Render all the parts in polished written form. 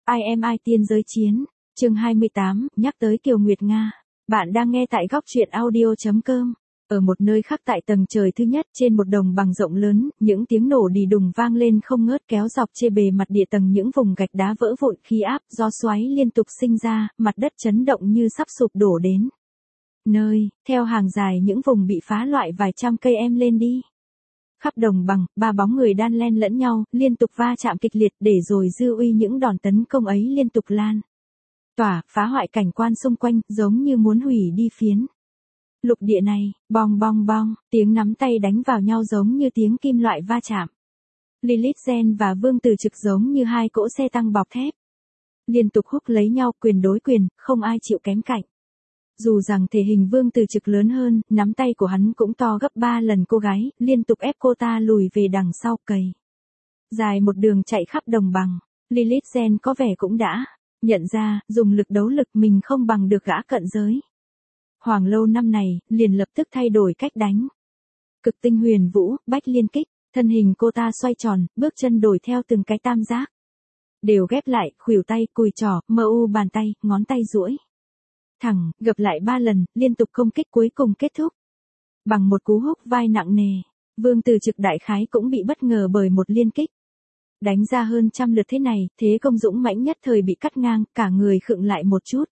I am I tiên giới chiến, chương 28, nhắc tới Kiều Nguyệt Nga. Bạn đang nghe tại góc truyện audio.com. Ở một nơi khác tại tầng trời thứ nhất trên một đồng bằng rộng lớn, những tiếng nổ đì đùng vang lên không ngớt kéo dọc trên bề mặt địa tầng những vùng gạch đá vỡ vụn khí áp do xoáy liên tục sinh ra, mặt đất chấn động như sắp sụp đổ đến. Theo hàng dài những vùng bị phá loại vài trăm cây em lên đi. Khắp đồng bằng, ba bóng người đan len lẫn nhau, liên tục va chạm kịch liệt để rồi dư uy những đòn tấn công ấy liên tục lan tỏa, phá hoại cảnh quan xung quanh, giống như muốn hủy đi phiến lục địa này. Bong bong bong, tiếng nắm tay đánh vào nhau giống như tiếng kim loại va chạm. Lilith Gen và Vương Từ Trực giống như hai cỗ xe tăng bọc thép, liên tục húc lấy nhau, quyền đối quyền, không ai chịu kém cạnh. Dù rằng thể hình Vương Từ Trực lớn hơn, nắm tay của hắn cũng to gấp 3 lần cô gái, liên tục ép cô ta lùi về đằng sau cày dài một đường chạy khắp đồng bằng. Lilith Gen có vẻ cũng đã nhận ra, dùng lực đấu lực mình không bằng được gã cận giới Hoàng lâu năm này, liền lập tức thay đổi cách đánh. Cực tinh huyền vũ, bách liên kích, thân hình cô ta xoay tròn, bước chân đổi theo từng cái tam giác đều ghép lại, khuỷu tay, cùi trỏ, mu bàn tay, ngón tay duỗi thẳng, gập lại 3 lần, liên tục công kích cuối cùng kết thúc bằng một cú húc vai nặng nề. Vương Từ Trực đại khái cũng bị bất ngờ bởi một liên kích đánh ra hơn trăm lượt thế này, thế công dũng mãnh nhất thời bị cắt ngang, cả người khựng lại một chút.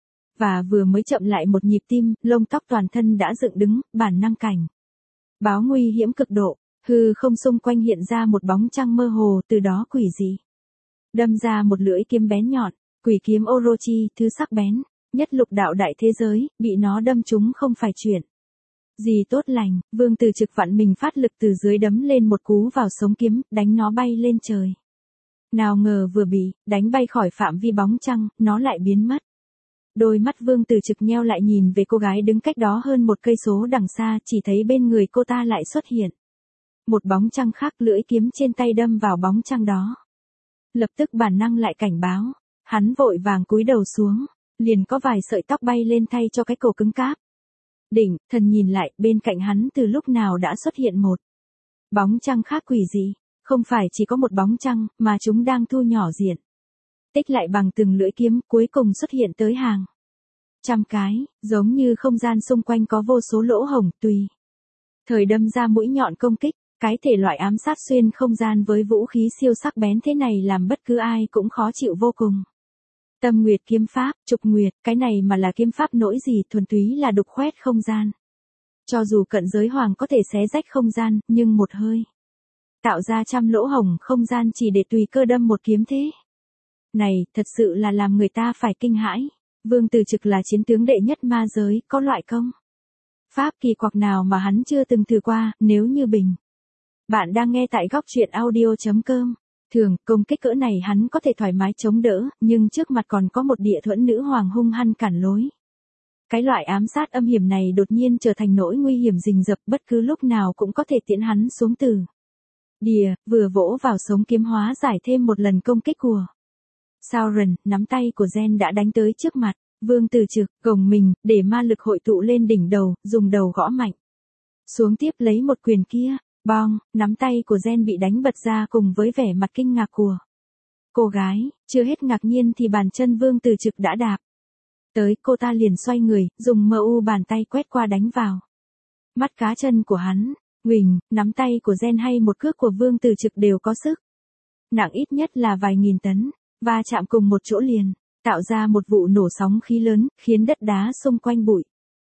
Và vừa mới chậm lại một nhịp tim, lông tóc toàn thân đã dựng đứng, bản năng cảnh báo nguy hiểm cực độ. Hư không xung quanh hiện ra một bóng trăng mơ hồ, từ đó quỷ dị đâm ra một lưỡi kiếm bén nhọn, quỷ kiếm Orochi, thứ sắc bén nhất lục đạo đại thế giới, bị nó đâm trúng không phải chuyện gì tốt lành. Vương Từ Trực vặn mình phát lực từ dưới đấm lên một cú vào sống kiếm, đánh nó bay lên trời. Nào ngờ vừa bị đánh bay khỏi phạm vi bóng trăng, nó lại biến mất. Đôi mắt Vương Từ Trực nheo lại nhìn về cô gái đứng cách đó hơn 1 cây số đằng xa, chỉ thấy bên người cô ta lại xuất hiện một bóng trăng khác, lưỡi kiếm trên tay đâm vào bóng trăng đó. Lập tức bản năng lại cảnh báo, hắn vội vàng cúi đầu xuống, liền có vài sợi tóc bay lên thay cho cái cổ cứng cáp. Đỉnh, thần nhìn lại, bên cạnh hắn từ lúc nào đã xuất hiện một bóng trăng khác quỷ dị. Không phải chỉ có một bóng trăng, mà chúng đang thu nhỏ diện tích lại bằng từng lưỡi kiếm, cuối cùng xuất hiện tới hàng trăm cái, giống như không gian xung quanh có vô số lỗ hổng, tùy thời đâm ra mũi nhọn công kích. Cái thể loại ám sát xuyên không gian với vũ khí siêu sắc bén thế này làm bất cứ ai cũng khó chịu vô cùng. Tâm Nguyệt kiếm pháp, Trục Nguyệt, cái này mà là kiếm pháp nỗi gì, thuần túy là đục khoét không gian. Cho dù cận giới hoàng có thể xé rách không gian, nhưng một hơi tạo ra trăm lỗ hổng không gian chỉ để tùy cơ đâm một kiếm thế này, thật sự là làm người ta phải kinh hãi. Vương Từ Trực là chiến tướng đệ nhất ma giới, có loại công pháp kỳ quặc nào mà hắn chưa từng thử qua. Nếu như bạn đang nghe tại góc truyện audio.com. Thường, công kích cỡ này hắn có thể thoải mái chống đỡ, nhưng trước mặt còn có một địa thuẫn nữ hoàng hung hăng cản lối. Cái loại ám sát âm hiểm này đột nhiên trở thành nỗi nguy hiểm rình rập, bất cứ lúc nào cũng có thể tiễn hắn xuống từ địa. Vừa vỗ vào sống kiếm hóa giải thêm một lần công kích của Sauron, nắm tay của Gen đã đánh tới trước mặt. Vương Từ Trực gồng mình, để ma lực hội tụ lên đỉnh đầu, dùng đầu gõ mạnh xuống tiếp lấy một quyền kia. Bong, nắm tay của Gen bị đánh bật ra cùng với vẻ mặt kinh ngạc của cô gái. Chưa hết ngạc nhiên thì bàn chân Vương Từ Trực đã đạp tới, cô ta liền xoay người, dùng mu bàn tay quét qua đánh vào mắt cá chân của hắn. Huỳnh, nắm tay của Gen hay một cước của Vương Từ Trực đều có sức nặng ít nhất là vài nghìn tấn, va chạm cùng một chỗ liền tạo ra một vụ nổ sóng khí lớn, khiến đất đá xung quanh bụi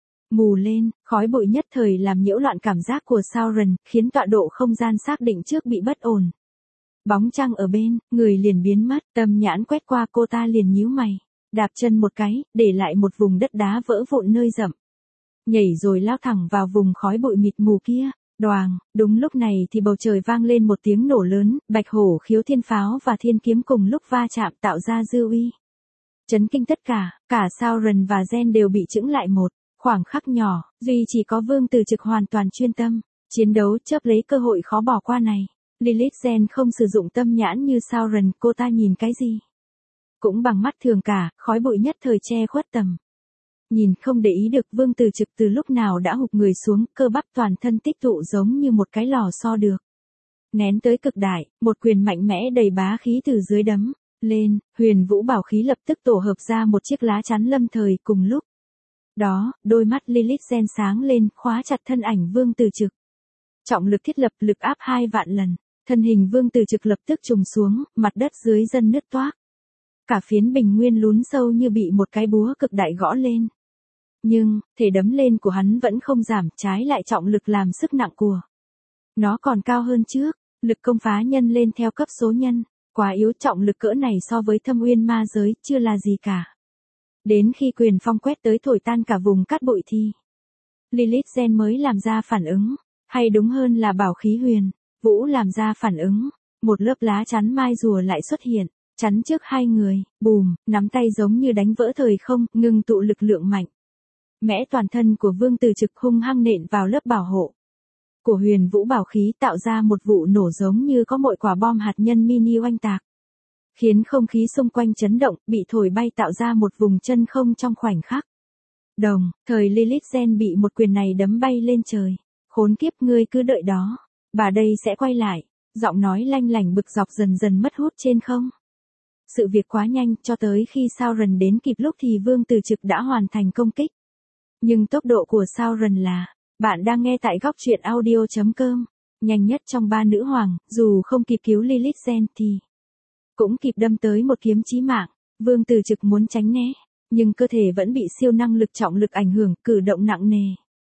mù lên. Khói bụi nhất thời làm nhiễu loạn cảm giác của Sauron, khiến tọa độ không gian xác định trước bị bất ổn. Bóng trăng ở bên, người liền biến mất, tâm nhãn quét qua cô ta liền nhíu mày, đạp chân một cái, để lại một vùng đất đá vỡ vụn nơi rậm, nhảy rồi lao thẳng vào vùng khói bụi mịt mù kia. Đoàng, đúng lúc này thì bầu trời vang lên một tiếng nổ lớn, bạch hổ khiếu thiên pháo và thiên kiếm cùng lúc va chạm tạo ra dư uy chấn kinh tất cả Sauron và Gen đều bị chững lại một khoảng khắc nhỏ, duy chỉ có Vương Từ Trực hoàn toàn chuyên tâm chiến đấu, chớp lấy cơ hội khó bỏ qua này. Lilith Gen không sử dụng tâm nhãn như Sauron, cô ta nhìn cái gì cũng bằng mắt thường cả, khói bụi nhất thời che khuất tầm nhìn, không để ý được Vương Từ Trực từ lúc nào đã hụt người xuống, cơ bắp toàn thân tích tụ giống như một cái lò xo được nén tới cực đại, một quyền mạnh mẽ đầy bá khí từ dưới đấm lên, Huyền Vũ bảo khí lập tức tổ hợp ra một chiếc lá chắn lâm thời cùng lúc. Đó, đôi mắt Lilith Gen sáng lên, khóa chặt thân ảnh Vương Từ Trực. Trọng lực thiết lập, lực áp 2 vạn lần. Thân hình Vương Từ Trực lập tức trùng xuống, mặt đất dưới chân nứt toác. Cả phiến bình nguyên lún sâu như bị một cái búa cực đại gõ lên. Nhưng, thể đấm lên của hắn vẫn không giảm, trái lại trọng lực làm sức nặng của nó còn cao hơn trước. Lực công phá nhân lên theo cấp số nhân. Quá yếu, trọng lực cỡ này so với Thâm Uyên ma giới chưa là gì cả. Đến khi quyền phong quét tới thổi tan cả vùng cát bụi thì Lilith Gen mới làm ra phản ứng. Hay đúng hơn là bảo khí Huyền Vũ làm ra phản ứng. Một lớp lá chắn mai rùa lại xuất hiện, chắn trước hai người, bùm, nắm tay giống như đánh vỡ thời không, ngừng tụ lực lượng mạnh. Mẽ toàn thân của Vương Từ Trực hung hăng nện vào lớp bảo hộ của Huyền Vũ bảo khí, tạo ra một vụ nổ giống như có mỗi quả bom hạt nhân mini oanh tạc. Khiến không khí xung quanh chấn động, bị thổi bay tạo ra một vùng chân không trong khoảnh khắc. Đồng thời Lilith Gen bị một quyền này đấm bay lên trời. Khốn kiếp, ngươi cứ đợi đó. Bà đây sẽ quay lại. Giọng nói lanh lảnh bực dọc dần dần mất hút trên không. Sự việc quá nhanh, cho tới khi Sauron đến kịp lúc thì Vương Từ Trực đã hoàn thành công kích. Nhưng tốc độ của Sauron là... Bạn đang nghe tại góc truyện audio.com. Nhanh nhất trong 3 nữ hoàng, dù không kịp cứu Lilith Gen thì cũng kịp đâm tới một kiếm chí mạng. Vương Từ Trực muốn tránh né, nhưng cơ thể vẫn bị siêu năng lực trọng lực ảnh hưởng, cử động nặng nề.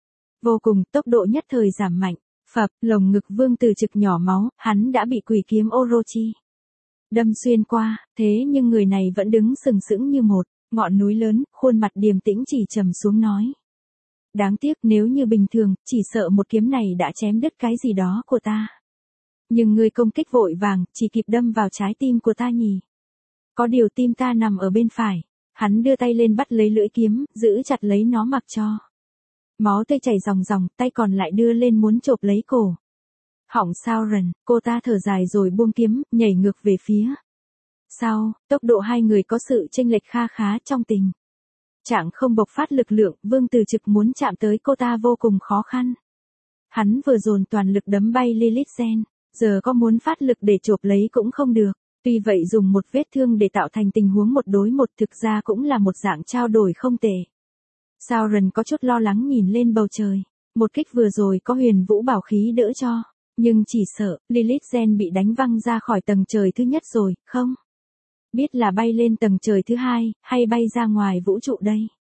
Vô cùng, tốc độ nhất thời giảm mạnh. Phập, lồng ngực Vương Từ Trực nhỏ máu, hắn đã bị quỷ kiếm Orochi đâm xuyên qua, thế nhưng người này vẫn đứng sừng sững như một ngọn núi lớn, khuôn mặt điềm tĩnh chỉ trầm xuống nói. Đáng tiếc, nếu như bình thường, chỉ sợ một kiếm này đã chém đứt cái gì đó của ta. Nhưng ngươi công kích vội vàng, chỉ kịp đâm vào trái tim của ta nhỉ. Có điều tim ta nằm ở bên phải. Hắn đưa tay lên bắt lấy lưỡi kiếm, giữ chặt lấy nó mặc cho máu tươi chảy ròng ròng, tay còn lại đưa lên muốn chộp lấy cổ họng Sauron. Cô ta thở dài rồi buông kiếm, nhảy ngược về phía sau. Tốc độ hai người có sự chênh lệch kha khá trong tình trạng không bộc phát lực lượng. Vương Từ Trực muốn chạm tới cô ta vô cùng khó khăn. Hắn vừa dồn toàn lực đấm bay Lilith Gen, giờ có muốn phát lực để chộp lấy cũng không được. Tuy vậy dùng một vết thương để tạo thành tình huống một đối một thực ra cũng là một dạng trao đổi không tệ. Sauron có chút lo lắng nhìn lên bầu trời. Một kích vừa rồi có Huyền Vũ bảo khí đỡ cho. Nhưng chỉ sợ, Lilith Gen bị đánh văng ra khỏi tầng trời thứ nhất rồi, không? Biết là bay lên tầng trời thứ hai, hay bay ra ngoài vũ trụ đây?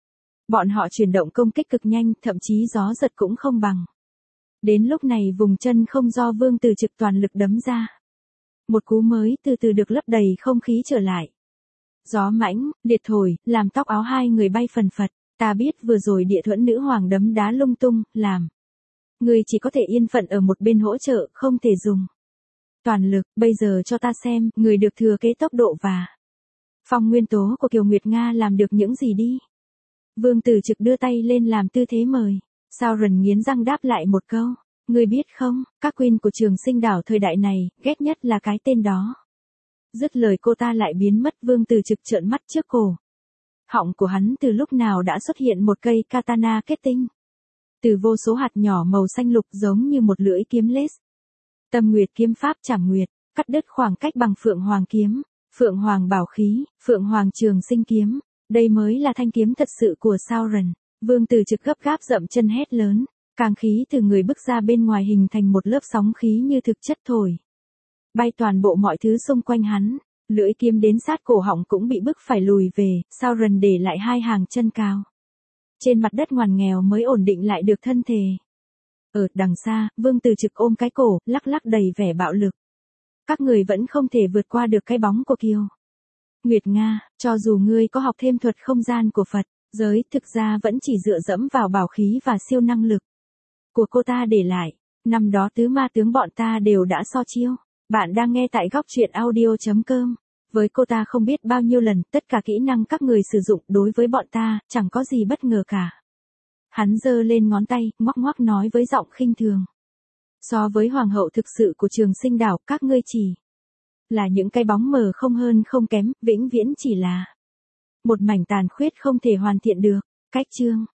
Bọn họ chuyển động công kích cực nhanh, thậm chí gió giật cũng không bằng. Đến lúc này vùng chân không do Vương Từ Trực toàn lực đấm ra. Một cú mới từ từ được lấp đầy không khí trở lại. Gió mãnh, liệt thổi, làm tóc áo hai người bay phần phật. Ta biết vừa rồi Địa Thuẫn nữ hoàng đấm đá lung tung, làm người chỉ có thể yên phận ở một bên hỗ trợ, không thể dùng toàn lực. Bây giờ cho ta xem, người được thừa kế tốc độ và phong nguyên tố của Kiều Nguyệt Nga làm được những gì đi. Vương Từ Trực đưa tay lên làm tư thế mời. Sauron nghiến răng đáp lại một câu. Ngươi biết không, các queen của Trường Sinh đảo thời đại này, ghét nhất là cái tên đó. Dứt lời cô ta lại biến mất. Vương Từ Trực trợn mắt trước cổ họng của hắn từ lúc nào đã xuất hiện một cây katana kết tinh. Từ vô số hạt nhỏ màu xanh lục giống như một lưỡi kiếm lết. Tâm Nguyệt kiếm pháp Trảm Nguyệt, cắt đứt khoảng cách bằng Phượng Hoàng kiếm, Phượng Hoàng bảo khí, Phượng Hoàng Trường Sinh kiếm. Đây mới là thanh kiếm thật sự của Sauron. Vương Từ Trực gấp gáp dậm chân hét lớn. Càng khí từ người bức ra bên ngoài hình thành một lớp sóng khí như thực chất thổi bay toàn bộ mọi thứ xung quanh hắn. Lưỡi kiếm đến sát cổ họng cũng bị bức phải lùi về. Sauron để lại hai hàng chân cao trên mặt đất ngoằn nghèo mới ổn định lại được thân thể. Ở đằng xa, Vương Từ Trực ôm cái cổ, lắc lắc đầy vẻ bạo lực. Các người vẫn không thể vượt qua được cái bóng của Kiều Nguyệt Nga. Cho dù ngươi có học thêm thuật không gian của Phật giới, thực ra vẫn chỉ dựa dẫm vào bảo khí và siêu năng lực của cô ta để lại. Năm đó tứ ma tướng bọn ta đều đã so chiêu. Bạn đang nghe tại góc truyện audio.com. Với cô ta không biết bao nhiêu lần, tất cả kỹ năng các người sử dụng đối với bọn ta, chẳng có gì bất ngờ cả. Hắn giơ lên ngón tay, ngoắc ngoắc nói với giọng khinh thường. So với hoàng hậu thực sự của Trường Sinh đảo, các ngươi chỉ là những cái bóng mờ không hơn không kém, vĩnh viễn chỉ là một mảnh tàn khuyết không thể hoàn thiện được. Cách chương